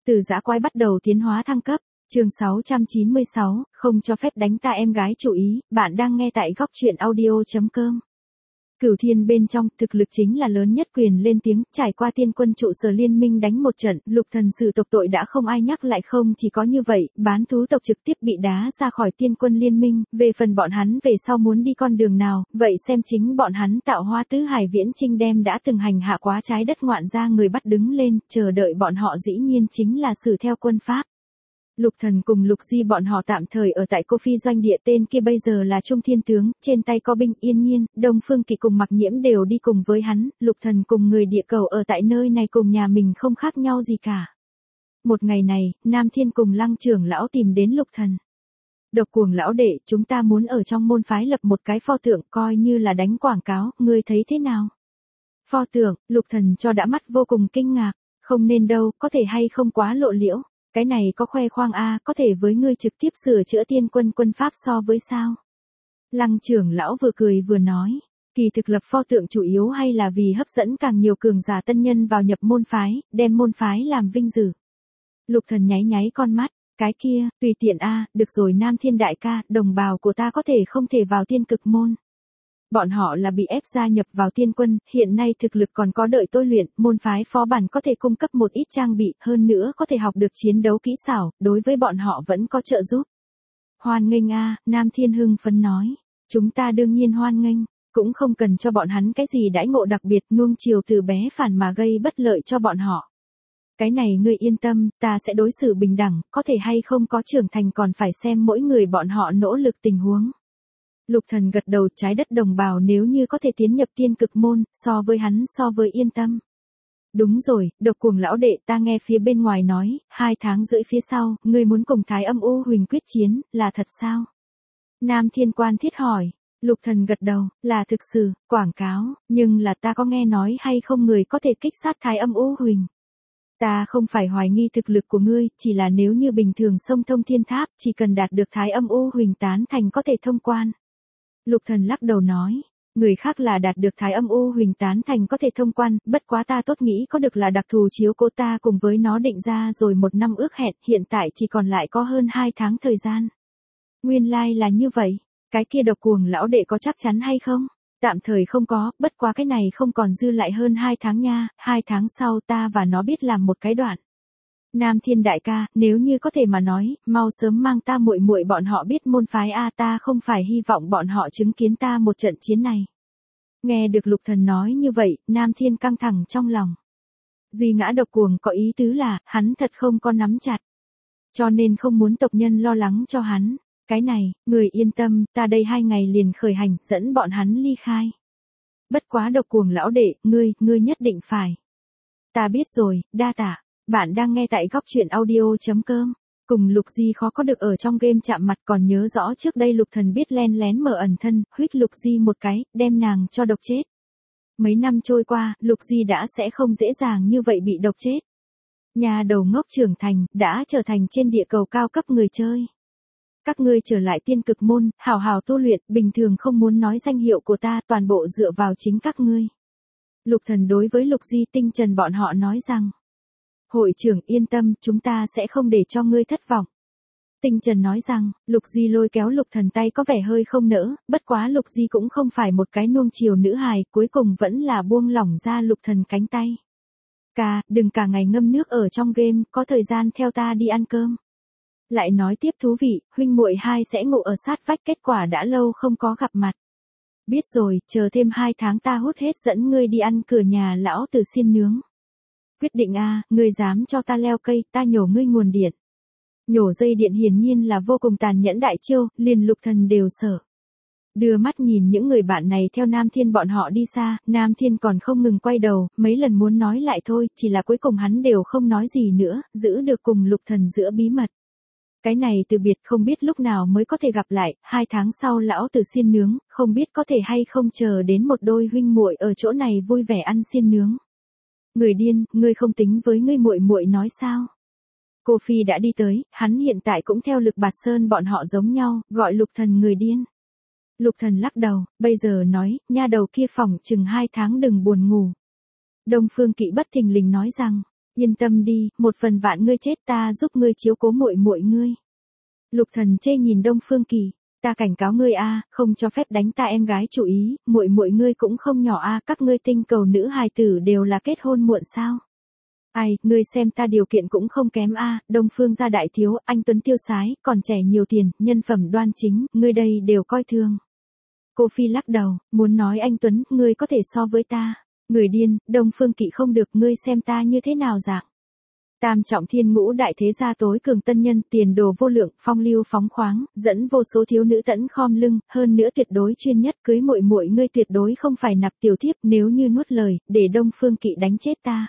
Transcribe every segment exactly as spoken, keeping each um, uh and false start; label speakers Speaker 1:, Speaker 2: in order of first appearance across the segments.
Speaker 1: Từ dã quái bắt đầu tiến hóa thăng cấp. Chương sáu trăm chín mươi sáu, không cho phép đánh ta em gái chú ý, bạn đang nghe tại góc truyện audio chấm com. Cửu thiên bên trong, thực lực chính là lớn nhất, quyền lên tiếng, trải qua tiên quân trụ sở liên minh đánh một trận, lục thần sự tộc tội đã không ai nhắc lại. Không chỉ có như vậy, bán thú tộc trực tiếp bị đá ra khỏi tiên quân liên minh, về phần bọn hắn về sau muốn đi con đường nào, vậy xem chính bọn hắn. Tạo Hóa Tứ Hải Viễn Chinh đem đã từng hành hạ quá trái đất ngoạn gia người bắt đứng lên, chờ đợi bọn họ dĩ nhiên chính là xử theo quân pháp. Lục thần cùng Lục Di bọn họ tạm thời ở tại Cô Phi doanh địa, tên kia bây giờ là Trung Thiên Tướng, trên tay có binh. Yên Nhiên, Đông Phương Kỳ cùng Mặc Nhiễm đều đi cùng với hắn, Lục thần cùng người địa cầu ở tại nơi này cùng nhà mình không khác nhau gì cả. Một ngày này, Nam Thiên cùng Lăng trưởng lão tìm đến Lục thần. Độc Cuồng lão đệ, chúng ta muốn ở trong môn phái lập một cái pho tượng, coi như là đánh quảng cáo, ngươi thấy thế nào? Pho tượng, Lục thần cho đã mắt vô cùng kinh ngạc, không nên đâu, có thể hay không quá lộ liễu. Cái này có khoe khoang a, à, có thể với ngươi trực tiếp sửa chữa tiên quân quân pháp so với sao? Lăng trưởng lão vừa cười vừa nói, kỳ thực lập pho tượng chủ yếu hay là vì hấp dẫn càng nhiều cường giả tân nhân vào nhập môn phái, đem môn phái làm vinh dự. Lục thần nháy nháy con mắt, cái kia, tùy tiện a, à, được rồi Nam Thiên đại ca, đồng bào của ta có thể không thể vào tiên cực môn. Bọn họ là bị ép gia nhập vào tiên quân, hiện nay thực lực còn có đợi tôi luyện, môn phái phó bản có thể cung cấp một ít trang bị, hơn nữa có thể học được chiến đấu kỹ xảo, đối với bọn họ vẫn có trợ giúp. Hoan nghênh a, Nam Thiên hưng phấn nói, chúng ta đương nhiên hoan nghênh, cũng không cần cho bọn hắn cái gì đãi ngộ đặc biệt, nuông chiều từ bé phản mà gây bất lợi cho bọn họ. Cái này ngươi yên tâm, ta sẽ đối xử bình đẳng, có thể hay không có trưởng thành còn phải xem mỗi người bọn họ nỗ lực tình huống. Lục thần gật đầu, trái đất đồng bào nếu như có thể tiến nhập tiên cực môn, so với hắn so với yên tâm. Đúng rồi, Độc Cuồng lão đệ, ta nghe phía bên ngoài nói, hai tháng rưỡi phía sau, ngươi muốn cùng Thái Âm U Huỳnh quyết chiến, là thật sao? Nam Thiên quan thiết hỏi. Lục thần gật đầu, là thực sự, quảng cáo, nhưng là ta có nghe nói hay không người có thể kích sát Thái Âm U Huỳnh. Ta không phải hoài nghi thực lực của ngươi, chỉ là nếu như bình thường xông thông thiên tháp, chỉ cần đạt được Thái Âm U Huỳnh tán thành có thể thông quan. Lục thần lắc đầu nói, người khác là đạt được Thái Âm U Huỳnh tán thành có thể thông quan, bất quá ta tốt nghĩ có được là đặc thù chiếu cố ta cùng với nó định ra rồi một năm ước hẹn, hiện tại chỉ còn lại có hơn hai tháng thời gian. Nguyên lai like là như vậy, cái kia Độc Cuồng lão đệ có chắc chắn hay không? Tạm thời không có, bất quá cái này không còn dư lại hơn hai tháng nha, hai tháng sau ta và nó biết làm một cái đoạn. Nam Thiên đại ca, nếu như có thể mà nói, mau sớm mang ta muội muội bọn họ biết môn phái a, ta không phải hy vọng bọn họ chứng kiến ta một trận chiến này. Nghe được Lục thần nói như vậy, Nam Thiên căng thẳng trong lòng. Duy ngã Độc Cuồng có ý tứ là, hắn thật không có nắm chặt. Cho nên không muốn tộc nhân lo lắng cho hắn. Cái này, người yên tâm, ta đây hai ngày liền khởi hành, dẫn bọn hắn ly khai. Bất quá Độc Cuồng lão đệ, ngươi, ngươi nhất định phải. Ta biết rồi, đa tạ. Bạn đang nghe tại góc truyện audio chấm com. Cùng Lục Di khó có được ở trong game chạm mặt, còn nhớ rõ trước đây Lục thần biết len lén mở ẩn thân, huýt Lục Di một cái, đem nàng cho độc chết. Mấy năm trôi qua, Lục Di đã sẽ không dễ dàng như vậy bị độc chết. Nhà đầu ngốc trưởng thành, đã trở thành trên địa cầu cao cấp người chơi. Các ngươi trở lại tiên cực môn, hào hào tu luyện, bình thường không muốn nói danh hiệu của ta, toàn bộ dựa vào chính các ngươi. Lục thần đối với Lục Di Tinh Trần bọn họ nói rằng. Hội trưởng yên tâm, chúng ta sẽ không để cho ngươi thất vọng. Tinh Trần nói rằng, Lục Di lôi kéo Lục thần tay có vẻ hơi không nỡ, bất quá Lục Di cũng không phải một cái nuông chiều nữ hài, cuối cùng vẫn là buông lỏng ra Lục thần cánh tay. Ca, đừng cả ngày ngâm nước ở trong game, có thời gian theo ta đi ăn cơm. Lại nói tiếp thú vị, huynh muội hai sẽ ngủ ở sát vách, kết quả đã lâu không có gặp mặt. Biết rồi, chờ thêm hai tháng ta hút hết dẫn ngươi đi ăn cửa nhà lão Từ xiên nướng. Quyết định a, à, ngươi dám cho ta leo cây, ta nhổ ngươi nguồn điện. Nhổ dây điện hiển nhiên là vô cùng tàn nhẫn đại chiêu, liền Lục thần đều sợ. Đưa mắt nhìn những người bạn này theo Nam Thiên bọn họ đi xa, Nam Thiên còn không ngừng quay đầu, mấy lần muốn nói lại thôi, chỉ là cuối cùng hắn đều không nói gì nữa, giữ được cùng Lục thần giữa bí mật. Cái này từ biệt không biết lúc nào mới có thể gặp lại, hai tháng sau lão Từ xiên nướng, không biết có thể hay không chờ đến một đôi huynh muội ở chỗ này vui vẻ ăn xiên nướng. Người điên, ngươi không tính với ngươi muội muội nói sao? Cô Phi đã đi tới, hắn hiện tại cũng theo Lực Bạt Sơn bọn họ giống nhau, gọi Lục thần người điên. Lục thần lắc đầu, bây giờ nói, nha đầu kia phòng chừng hai tháng đừng buồn ngủ. Đông Phương Kỵ bất thình lình nói rằng, Yên tâm đi, một phần vạn ngươi chết ta giúp ngươi chiếu cố muội muội ngươi. Lục Thần chê nhìn Đông Phương Kỳ, ta cảnh cáo ngươi a, không cho phép đánh ta em gái chủ ý, muội muội ngươi cũng không nhỏ a, các ngươi tinh cầu nữ hài tử đều là kết hôn muộn sao? Ai, ngươi xem ta điều kiện cũng không kém a, Đông Phương gia đại thiếu, anh tuấn tiêu sái, còn trẻ nhiều tiền, nhân phẩm đoan chính, ngươi đây đều coi thường. Cô Phi lắc đầu, muốn nói anh tuấn, ngươi có thể so với ta. Người điên, Đông Phương Kỵ không được, ngươi xem ta như thế nào dạng. Tam trọng thiên ngũ đại thế gia tối cường tân nhân, tiền đồ vô lượng, phong lưu phóng khoáng, dẫn vô số thiếu nữ tẫn khom lưng, hơn nữa tuyệt đối chuyên nhất, cưới muội muội ngươi tuyệt đối không phải nạp tiểu thiếp, nếu như nuốt lời, để Đông Phương Kỵ đánh chết ta.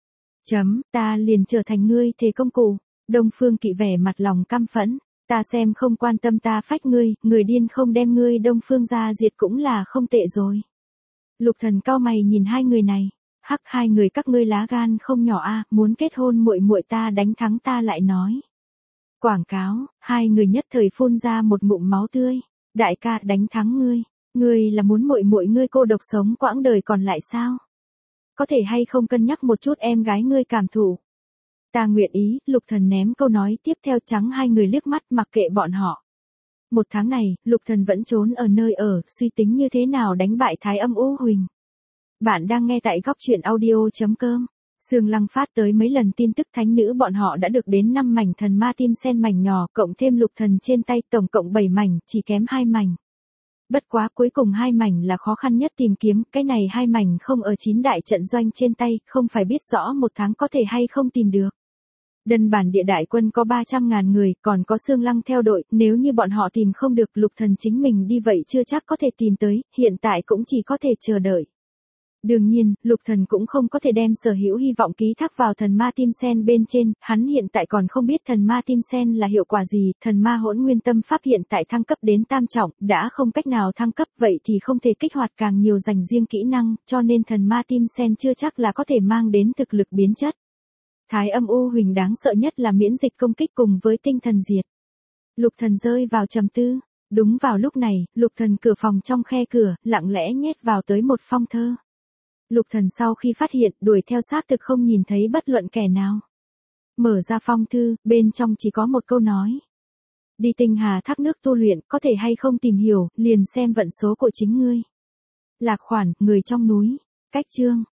Speaker 1: Chấm, ta liền trở thành ngươi thề công cụ. Đông Phương Kỵ vẻ mặt lòng căm phẫn, ta xem không quan tâm ta phách ngươi, người điên không đem ngươi Đông Phương gia diệt cũng là không tệ rồi. Lục Thần cau mày nhìn hai người này, hắc, hai người các ngươi lá gan không nhỏ a, muốn kết hôn muội muội ta đánh thắng ta lại nói. Quảng cáo, hai người nhất thời phun ra một ngụm máu tươi, đại ca đánh thắng ngươi, ngươi là muốn muội muội ngươi cô độc sống quãng đời còn lại sao? Có thể hay không cân nhắc một chút em gái ngươi cảm thụ. Ta nguyện ý, Lục Thần ném câu nói tiếp theo trắng hai người liếc mắt mặc kệ bọn họ. Một tháng này, Lục Thần vẫn trốn ở nơi ở, suy tính như thế nào đánh bại Thái Âm U Huỳnh. Bạn đang nghe tại góc truyện audio chấm com. Sương Lăng phát tới mấy lần tin tức thánh nữ bọn họ đã được đến năm mảnh thần ma tim sen mảnh nhỏ, cộng thêm Lục Thần trên tay tổng cộng bảy mảnh, chỉ kém hai mảnh. Bất quá cuối cùng hai mảnh là khó khăn nhất tìm kiếm, cái này hai mảnh không ở chín đại trận doanh trên tay, không phải biết rõ một tháng có thể hay không tìm được. Đơn bản địa đại quân có ba trăm ngàn người, còn có Sương Lăng theo đội, nếu như bọn họ tìm không được Lục Thần chính mình đi vậy chưa chắc có thể tìm tới, hiện tại cũng chỉ có thể chờ đợi. Đương nhiên, Lục Thần cũng không có thể đem sở hữu hy vọng ký thác vào thần ma tim sen bên trên, hắn hiện tại còn không biết thần ma tim sen là hiệu quả gì, thần ma hỗn nguyên tâm pháp hiện tại thăng cấp đến tam trọng, đã không cách nào thăng cấp vậy thì không thể kích hoạt càng nhiều dành riêng kỹ năng, cho nên thần ma tim sen chưa chắc là có thể mang đến thực lực biến chất. Thái Âm U Huỳnh đáng sợ nhất là miễn dịch công kích cùng với tinh thần diệt. Lục Thần rơi vào trầm tư, đúng vào lúc này, Lục Thần cửa phòng trong khe cửa, lặng lẽ nhét vào tới một phong thơ. Lục Thần sau khi phát hiện, đuổi theo xác thực không nhìn thấy bất luận kẻ nào. Mở ra phong thư, bên trong chỉ có một câu nói. Đi tinh hà thác nước tu luyện, có thể hay không tìm hiểu, liền xem vận số của chính ngươi. Lạc khoản, người trong núi. Cách chương.